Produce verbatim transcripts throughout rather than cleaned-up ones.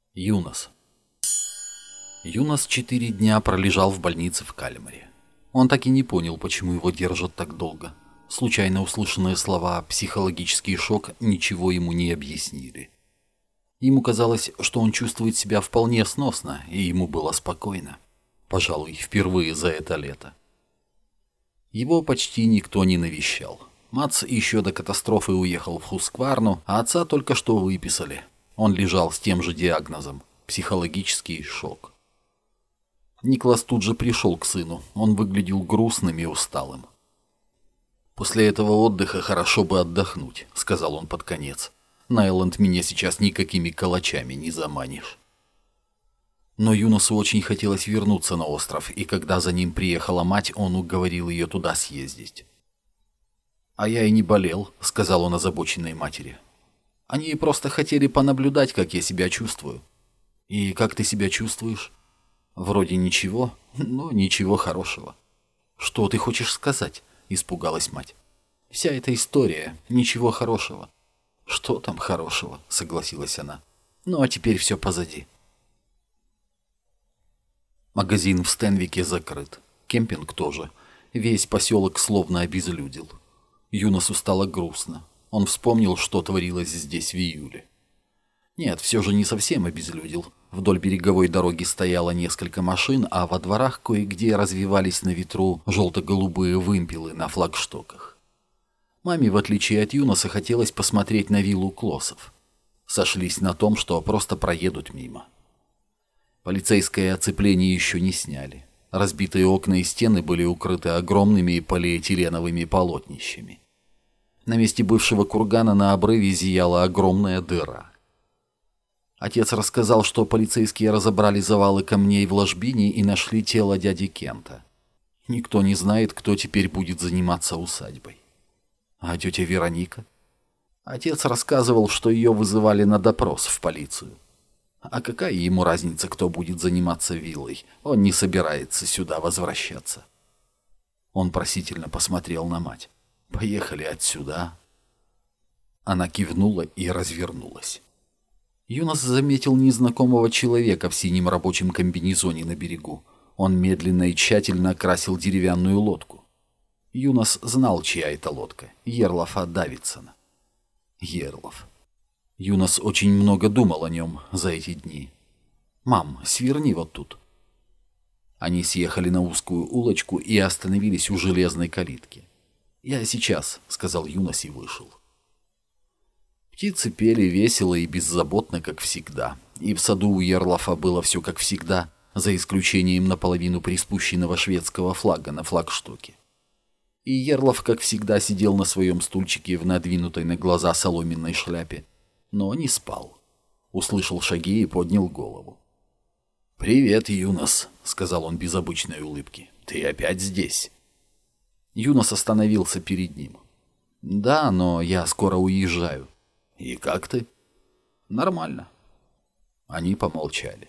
Юнос. Юнос четыре дня пролежал в больнице в Кальмаре. Он так и не понял, почему его держат так долго. Случайно услышанные слова «психологический шок» ничего ему не объяснили. Ему казалось, что он чувствует себя вполне сносно, и ему было спокойно. Пожалуй, впервые за это лето. Его почти никто не навещал. Мац еще до катастрофы уехал в Хускварну, а отца только что выписали. Он лежал с тем же диагнозом – психологический шок. Никлас тут же пришел к сыну. Он выглядел грустным и усталым. «После этого отдыха хорошо бы отдохнуть», — сказал он под конец. «На Элленд меня сейчас никакими калачами не заманишь». Но Юносу очень хотелось вернуться на остров, и когда за ним приехала мать, он уговорил ее туда съездить. «А я и не болел», — сказал он озабоченной матери. «Они просто хотели понаблюдать, как я себя чувствую». «И как ты себя чувствуешь?» «Вроде ничего, но ничего хорошего». «Что ты хочешь сказать?» — испугалась мать. «Вся эта история, ничего хорошего». «Что там хорошего?» — согласилась она. «Ну а теперь все позади». Магазин в Стенвике закрыт. Кемпинг тоже. Весь поселок словно обезлюдил. Юносу стало грустно. Он вспомнил, что творилось здесь в июле. Нет, все же не совсем обезлюдил. Вдоль береговой дороги стояло несколько машин, а во дворах кое-где развивались на ветру желто-голубые вымпелы на флагштоках. Маме, в отличие от Юноса, хотелось посмотреть на виллу Клоссов. Сошлись на том, что просто проедут мимо. Полицейское оцепление еще не сняли. Разбитые окна и стены были укрыты огромными полиэтиленовыми полотнищами. На месте бывшего кургана на обрыве зияла огромная дыра. Отец рассказал, что полицейские разобрали завалы камней в ложбине и нашли тело дяди Кента. Никто не знает, кто теперь будет заниматься усадьбой. А тетя Вероника? Отец рассказывал, что ее вызывали на допрос в полицию. А какая ему разница, кто будет заниматься виллой? Он не собирается сюда возвращаться. Он просительно посмотрел на мать. «Поехали отсюда». Она кивнула и развернулась. Юнос заметил незнакомого человека в синем рабочем комбинезоне на берегу. Он медленно и тщательно окрасил деревянную лодку. Юнос знал, чья это лодка. Ерлафа Давидсона. Ерлаф. Юнос очень много думал о нем за эти дни. «Мам, сверни вот тут». Они съехали на узкую улочку и остановились у железной калитки. «Я сейчас», — сказал Юнос и вышел. Птицы пели весело и беззаботно, как всегда. И в саду у Ерлафа было все как всегда, за исключением наполовину приспущенного шведского флага на флагштоке. И Ерлаф, как всегда, сидел на своем стульчике в надвинутой на глаза соломенной шляпе, но не спал. Услышал шаги и поднял голову. «Привет, Юнос», — сказал он без обычной улыбки. «Ты опять здесь?» Юнос остановился перед ним. «Да, но я скоро уезжаю». «И как ты?» «Нормально». Они помолчали.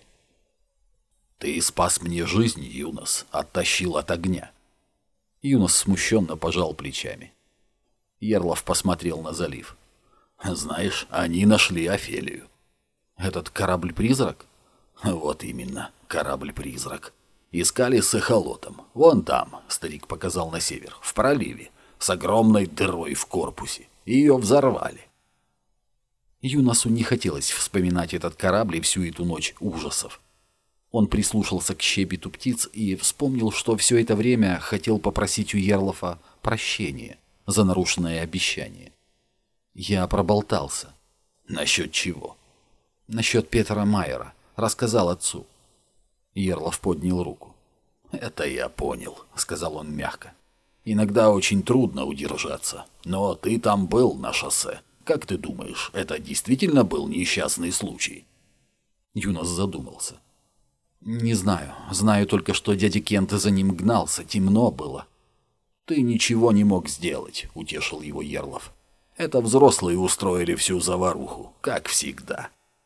«Ты спас мне жизнь, Юнос, оттащил от огня». Юнос смущенно пожал плечами. Ерлаф посмотрел на залив. «Знаешь, они нашли Офелию». «Этот корабль-призрак?» «Вот именно, корабль-призрак. Искали с эхолотом. Вон там», — старик показал на север, — «в проливе, с огромной дырой в корпусе. Ее взорвали». Юносу не хотелось вспоминать этот корабль и всю эту ночь ужасов. Он прислушался к щебету птиц и вспомнил, что все это время хотел попросить у Ерлафа прощения за нарушенное обещание. «Я проболтался». «Насчет чего?» «Насчет Петера Майера. Рассказал отцу». Ерлаф поднял руку. «Это я понял», — сказал он мягко. «Иногда очень трудно удержаться. Но ты там был на шоссе. Как ты думаешь, это действительно был несчастный случай?» Юнос задумался. «Не знаю. Знаю только, что дядя Кент за ним гнался. Темно было». «Ты ничего не мог сделать», — утешил его Ерлаф. «Это взрослые устроили всю заваруху, как всегда».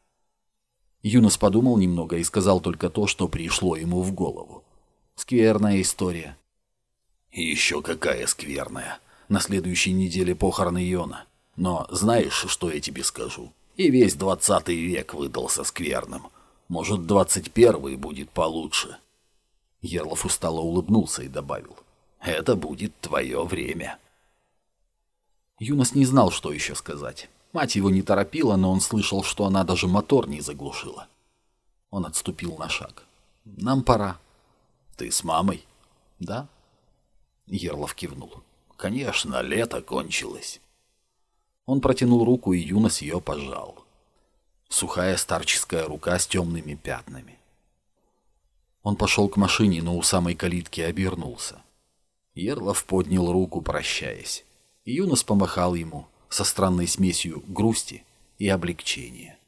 Юнос подумал немного и сказал только то, что пришло ему в голову. «Скверная история». «Еще какая скверная. На следующей неделе похороны Йона. Но знаешь, что я тебе скажу? И весь двадцатый век выдался скверным. Может, двадцать первый будет получше». Ерлов устало улыбнулся и добавил: «Это будет твое время». Юнос не знал, что еще сказать. Мать его не торопила, но он слышал, что она даже мотор не заглушила. Он отступил на шаг. «Нам пора». «Ты с мамой?» «Да». Ерлов кивнул. «Конечно, лето кончилось». Он протянул руку, и Юнос ее пожал. Сухая старческая рука с темными пятнами. Он пошел к машине, но у самой калитки обернулся. Ерлов поднял руку, прощаясь. И Юнос помахал ему со странной смесью грусти и облегчения.